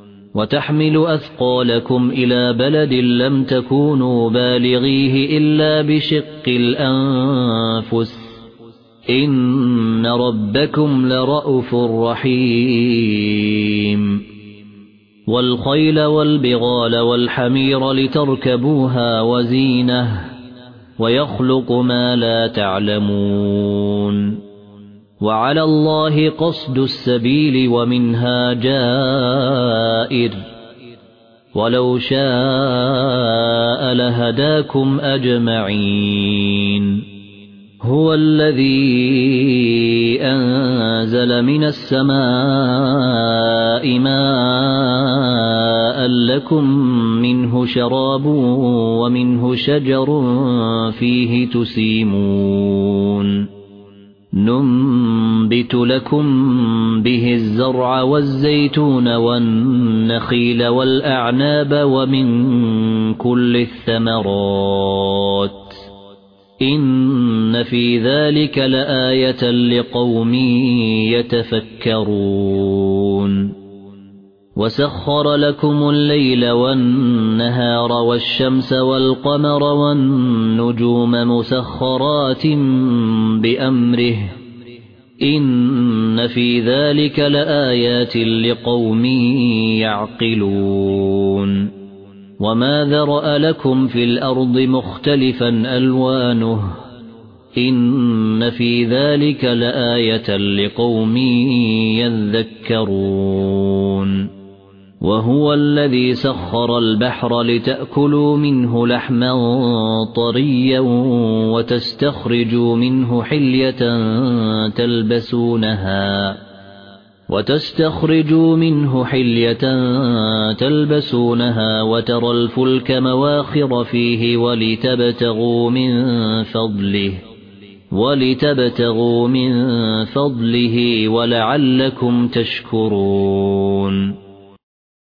وتحمل أثقالكم إلى بلد لم تكونوا بالغيه إلا بشق الأنفس إن ربكم لرءوف رحيم والخيل والبغال والحمير لتركبوها وزينة ويخلق ما لا تعلمون وعلى الله قصد السبيل ومنها جائر ولو شاء لهداكم أجمعين هو الذي أنزل من السماء ماء لكم منه شراب ومنه شجر فيه تسيمون ننبت لكم به الزرع والزيتون والنخيل والأعناب ومن كل الثمرات إن في ذلك لآية لقوم يتفكرون وسخر لكم الليل والنهار والشمس والقمر والنجوم مسخرات بأمره إن في ذلك لآيات لقوم يعقلون وما ذرأ لكم في الأرض مختلفا ألوانه إن في ذلك لآية لقوم يذكرون وهو الذي سخر البحر لتأكلوا منه لحما طريا وتستخرجوا منه حلية تلبسونها وترى الفلك مواخر فيه ولتبتغوا من فضله ولعلكم تشكرون